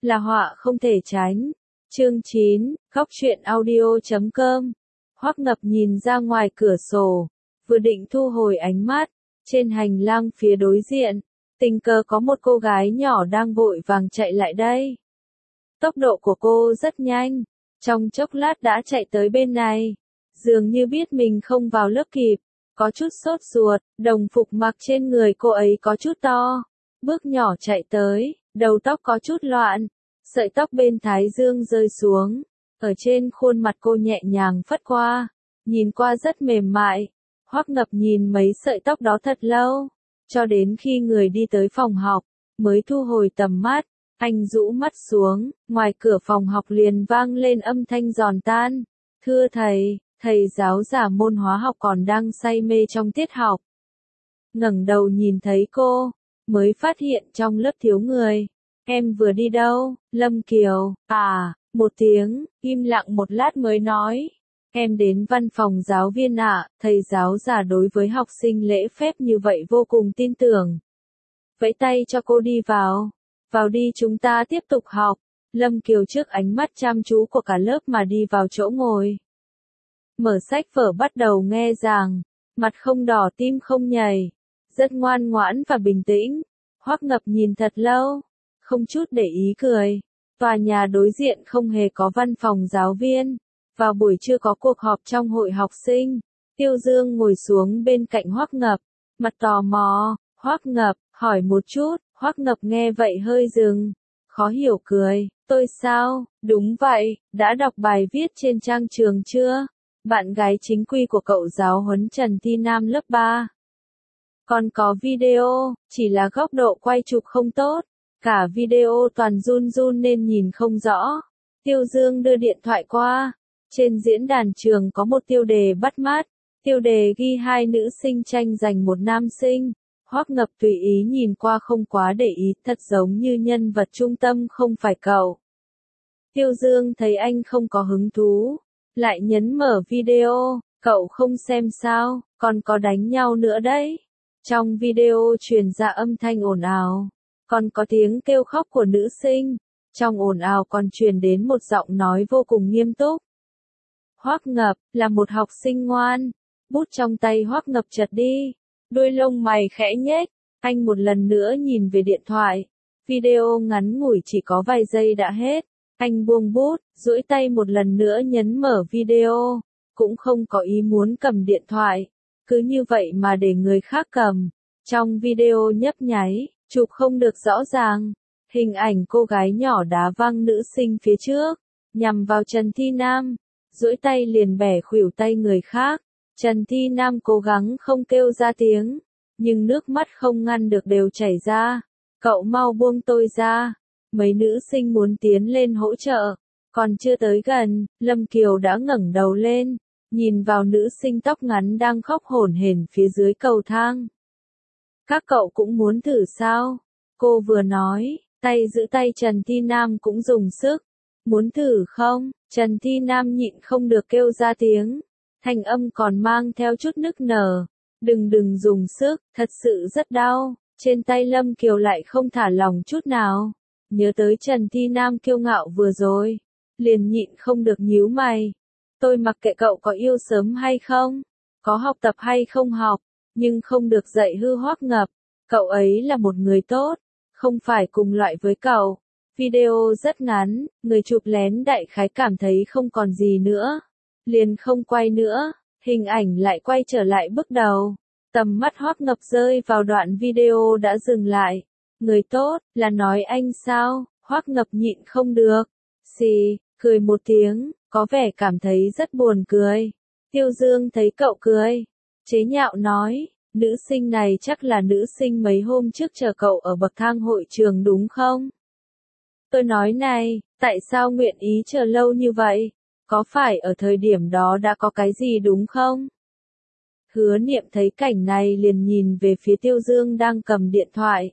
là họa không thể tránh. Chương 9, Góc truyện audio.com. Hoắc Ngập nhìn ra ngoài cửa sổ, vừa định thu hồi ánh mắt, trên hành lang phía đối diện, tình cờ có một cô gái nhỏ đang vội vàng chạy lại đây. Tốc độ của cô rất nhanh, trong chốc lát đã chạy tới bên này, dường như biết mình không vào lớp kịp, có chút sốt ruột, đồng phục mặc trên người cô ấy có chút to, bước nhỏ chạy tới, đầu tóc có chút loạn, sợi tóc bên thái dương rơi xuống, ở trên khuôn mặt cô nhẹ nhàng phất qua, nhìn qua rất mềm mại. Hoắc Ngập nhìn mấy sợi tóc đó thật lâu, cho đến khi người đi tới phòng học, mới thu hồi tầm mắt, anh rũ mắt xuống, ngoài cửa phòng học liền vang lên âm thanh giòn tan. Thưa thầy, thầy giáo giả môn hóa học còn đang say mê trong tiết học. Ngẩng đầu nhìn thấy cô, mới phát hiện trong lớp thiếu người. Em vừa đi đâu? Lâm Kiều, một tiếng, im lặng một lát mới nói. Em đến văn phòng giáo viên ạ, thầy giáo giả đối với học sinh lễ phép như vậy vô cùng tin tưởng. Vẫy tay cho cô đi vào. Vào đi, chúng ta tiếp tục học. Lâm Kiều trước ánh mắt chăm chú của cả lớp mà đi vào chỗ ngồi. Mở sách vở bắt đầu nghe giảng, mặt không đỏ tim không nhảy, rất ngoan ngoãn và bình tĩnh. Hoắc Ngập nhìn thật lâu, không chút để ý cười. Tòa nhà đối diện không hề có văn phòng giáo viên. Vào buổi trưa có cuộc họp trong hội học sinh. Tiêu Dương ngồi xuống bên cạnh Hoắc Ngập, mặt tò mò. Hoắc Ngập, hỏi một chút. Hoắc Ngập nghe vậy hơi dừng, khó hiểu cười. Tôi sao? Đúng vậy, đã đọc bài viết trên trang trường chưa? Bạn gái chính quy của cậu giáo huấn Trần Thi Nam lớp 3. Còn có video, chỉ là góc độ quay chụp không tốt. Cả video toàn run run nên nhìn không rõ. Tiêu Dương đưa điện thoại qua. Trên diễn đàn trường có một tiêu đề bắt mắt. Tiêu đề ghi hai nữ sinh tranh giành một nam sinh. Hoắc Ngập tùy ý nhìn qua không quá để ý, thật giống như nhân vật trung tâm không phải cậu. Tiêu Dương thấy anh không có hứng thú, lại nhấn mở video. Cậu không xem sao, còn có đánh nhau nữa đấy. Trong video truyền ra âm thanh ồn ào, còn có tiếng kêu khóc của nữ sinh. Trong ồn ào còn truyền đến một giọng nói vô cùng nghiêm túc. Hoắc Ngập, là một học sinh ngoan. Bút trong tay Hoắc Ngập chật đi, đôi lông mày khẽ nhếch, anh một lần nữa nhìn về điện thoại. Video ngắn ngủi chỉ có vài giây đã hết. Anh buông bút, duỗi tay một lần nữa nhấn mở video, cũng không có ý muốn cầm điện thoại, cứ như vậy mà để người khác cầm. Trong video nhấp nháy, chụp không được rõ ràng, hình ảnh cô gái nhỏ đá văng nữ sinh phía trước, nhằm vào Trần Thi Nam, duỗi tay liền bẻ khuỷu tay người khác. Trần Thi Nam cố gắng không kêu ra tiếng, nhưng nước mắt không ngăn được đều chảy ra. Cậu mau buông tôi ra. Mấy nữ sinh muốn tiến lên hỗ trợ, còn chưa tới gần, Lâm Kiều đã ngẩng đầu lên, nhìn vào nữ sinh tóc ngắn đang khóc hổn hển phía dưới cầu thang. Các cậu cũng muốn thử sao? Cô vừa nói, tay giữ tay Trần Thi Nam cũng dùng sức. Muốn thử không? Trần Thi Nam nhịn không được kêu ra tiếng, thanh âm còn mang theo chút nức nở. Đừng dùng sức, thật sự rất đau. Trên tay Lâm Kiều lại không thả lỏng chút nào. Nhớ tới Trần Thi Nam kiêu ngạo vừa rồi, liền nhịn không được nhíu mày. Tôi mặc kệ cậu có yêu sớm hay không, có học tập hay không học, nhưng không được dạy hư Hoắc Ngập. Cậu ấy là một người tốt, không phải cùng loại với cậu. Video rất ngắn, người chụp lén đại khái cảm thấy không còn gì nữa, liền không quay nữa, hình ảnh lại quay trở lại bước đầu. Tầm mắt Hoắc Ngập rơi vào đoạn video đã dừng lại. Người tốt, là nói anh sao? Hoắc Ngập nhịn không được. Xì, cười một tiếng, có vẻ cảm thấy rất buồn cười. Tiêu Dương thấy cậu cười, chế nhạo nói, nữ sinh này chắc là nữ sinh mấy hôm trước chờ cậu ở bậc thang hội trường đúng không? Tôi nói này, tại sao nguyện ý chờ lâu như vậy? Có phải ở thời điểm đó đã có cái gì đúng không? Hứa Niệm thấy cảnh này liền nhìn về phía Tiêu Dương đang cầm điện thoại.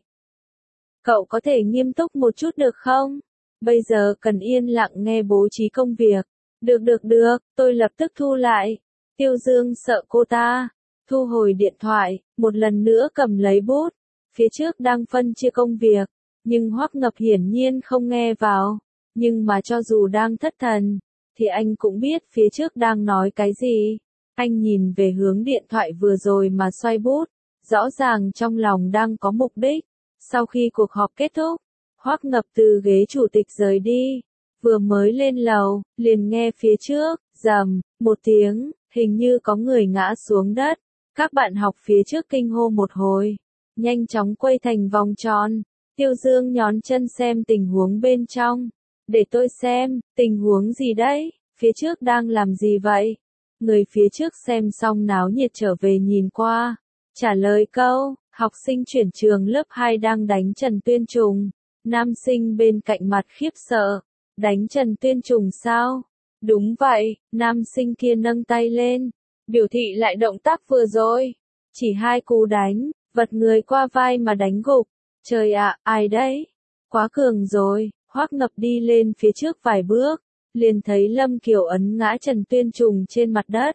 Cậu có thể nghiêm túc một chút được không? Bây giờ cần yên lặng nghe bố trí công việc. Được, tôi lập tức thu lại. Tiêu Dương sợ cô ta. Thu hồi điện thoại, một lần nữa cầm lấy bút. Phía trước đang phân chia công việc. Nhưng Hoắc Ngập hiển nhiên không nghe vào. Nhưng mà cho dù đang thất thần, thì anh cũng biết phía trước đang nói cái gì. Anh nhìn về hướng điện thoại vừa rồi mà xoay bút, rõ ràng trong lòng đang có mục đích. Sau khi cuộc họp kết thúc, Hoắc Ngập từ ghế chủ tịch rời đi, vừa mới lên lầu, liền nghe phía trước, rầm, một tiếng, hình như có người ngã xuống đất. Các bạn học phía trước kinh hô một hồi, nhanh chóng quay thành vòng tròn. Tiêu Dương nhón chân xem tình huống bên trong. Để tôi xem, tình huống gì đấy, phía trước đang làm gì vậy? Người phía trước xem xong náo nhiệt trở về nhìn qua. Trả lời câu, học sinh chuyển trường lớp 2 đang đánh Trần Tuyên Trùng. Nam sinh bên cạnh mặt khiếp sợ. Đánh Trần Tuyên Trùng sao? Đúng vậy, nam sinh kia nâng tay lên, biểu thị lại động tác vừa rồi. Chỉ 2 cú đánh, vật người qua vai mà đánh gục. Trời ạ, ai đấy? Quá cường rồi. Hoắc Ngập đi lên phía trước vài bước, liền thấy Lâm Kiều ấn ngã Trần Tuyên Trùng trên mặt đất.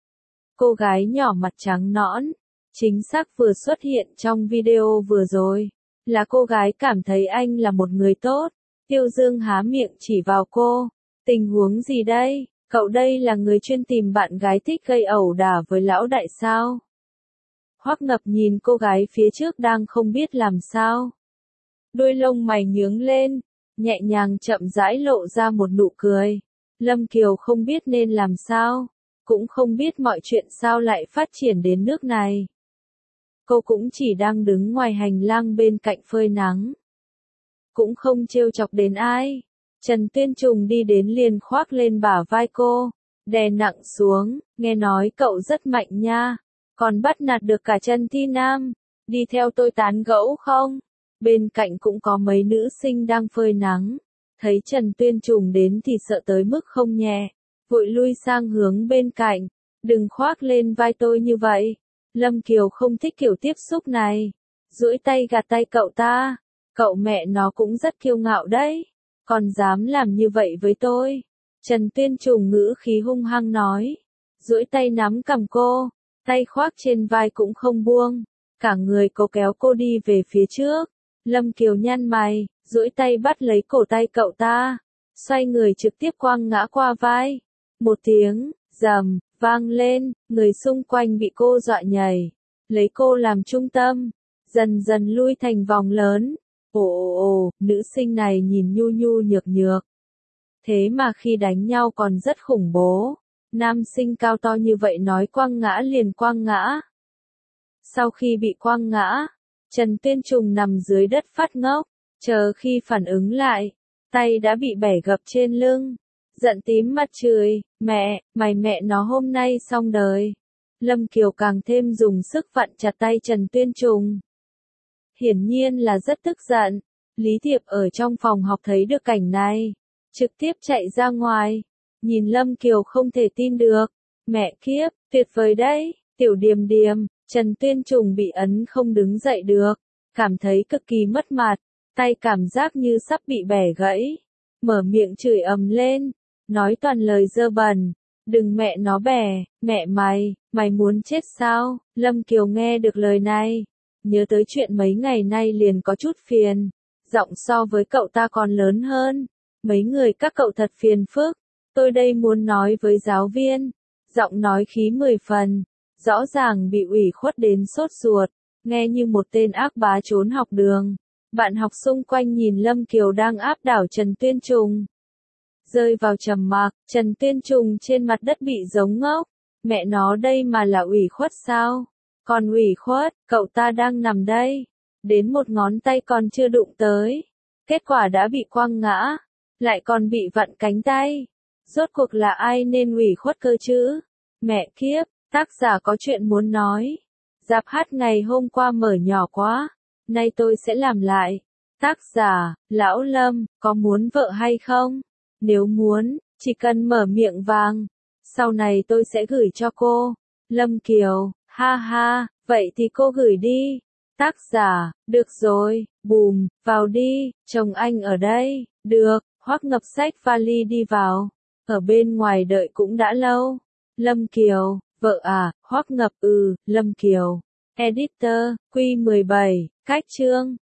Cô gái nhỏ mặt trắng nõn, chính xác vừa xuất hiện trong video vừa rồi, là cô gái cảm thấy anh là một người tốt. Tiêu Dương há miệng chỉ vào cô. Tình huống gì đây? Cậu đây là người chuyên tìm bạn gái thích gây ẩu đả với lão đại sao? Hoắc Ngập nhìn cô gái phía trước đang không biết làm sao. Đôi lông mày nhướng lên, nhẹ nhàng chậm rãi lộ ra một nụ cười. Lâm Kiều không biết nên làm sao, cũng không biết mọi chuyện sao lại phát triển đến nước này. Cô cũng chỉ đang đứng ngoài hành lang bên cạnh phơi nắng, cũng không trêu chọc đến ai. Trần Tuyên Trùng đi đến liền khoác lên bả vai cô, đè nặng xuống, nghe nói cậu rất mạnh nha, còn bắt nạt được cả Trần Thi Nam, đi theo tôi tán gẫu không? Bên cạnh cũng có mấy nữ sinh đang phơi nắng, thấy Trần Tuyên Trùng đến thì sợ tới mức không nhẹ, vội lui sang hướng bên cạnh, đừng khoác lên vai tôi như vậy. Lâm Kiều không thích kiểu tiếp xúc này, duỗi tay gạt tay cậu ta, cậu mẹ nó cũng rất kiêu ngạo đấy, còn dám làm như vậy với tôi. Trần Tuyên Trùng ngữ khí hung hăng nói, duỗi tay nắm cằm cô, tay khoác trên vai cũng không buông, cả người cố kéo cô đi về phía trước. Lâm Kiều nhăn mày, duỗi tay bắt lấy cổ tay cậu ta, xoay người trực tiếp quăng ngã qua vai. Một tiếng, rầm, vang lên, người xung quanh bị cô dọa nhảy, lấy cô làm trung tâm, dần dần lui thành vòng lớn. Ồ, nữ sinh này nhìn nhu nhu nhược nhược. Thế mà khi đánh nhau còn rất khủng bố. Nam sinh cao to như vậy nói quăng ngã liền quăng ngã. Sau khi bị quăng ngã, Trần Tuyên Trùng nằm dưới đất phát ngốc, chờ khi phản ứng lại, tay đã bị bẻ gập trên lưng. Giận tím mặt chửi, mẹ nó hôm nay xong đời. Lâm Kiều càng thêm dùng sức vặn chặt tay Trần Tuyên Trùng. Hiển nhiên là rất tức giận. Lý Thiệp ở trong phòng học thấy được cảnh này, trực tiếp chạy ra ngoài, nhìn Lâm Kiều không thể tin được. Mẹ kiếp, tuyệt vời đấy, tiểu Điềm Điềm. Trần Tuyên Trùng bị ấn không đứng dậy được, cảm thấy cực kỳ mất mặt, tay cảm giác như sắp bị bẻ gãy, mở miệng chửi ầm lên, nói toàn lời dơ bẩn, đừng mẹ nó bẻ, mẹ mày muốn chết sao? Lâm Kiều nghe được lời này, nhớ tới chuyện mấy ngày nay liền có chút phiền, giọng so với cậu ta còn lớn hơn, mấy người các cậu thật phiền phức, tôi đây muốn nói với giáo viên, giọng nói khí 10 phần. Rõ ràng bị ủy khuất đến sốt ruột, nghe như một tên ác bá trốn học đường. Bạn học xung quanh nhìn Lâm Kiều đang áp đảo Trần Tuyên Trùng. Rơi vào trầm mặc, Trần Tuyên Trùng trên mặt đất bị giống ngốc. Mẹ nó đây mà là ủy khuất sao? Còn ủy khuất, cậu ta đang nằm đây. Đến một ngón tay còn chưa đụng tới. Kết quả đã bị quăng ngã. Lại còn bị vặn cánh tay. Rốt cuộc là ai nên ủy khuất cơ chứ? Mẹ kiếp. Tác giả có chuyện muốn nói. Rạp hát ngày hôm qua mở nhỏ quá, nay tôi sẽ làm lại. Tác giả, Lão Lâm, có muốn vợ hay không? Nếu muốn, chỉ cần mở miệng vàng. Sau này tôi sẽ gửi cho cô. Lâm Kiều, ha ha, vậy thì cô gửi đi. Tác giả, được rồi, bùm, vào đi, chồng anh ở đây. Được, Hoắc Ngập xách vali đi vào. Ở bên ngoài đợi cũng đã lâu. Lâm Kiều. Vợ à, Hoắc Ngập Lâm Kiều. Editor, Q17, cách chương.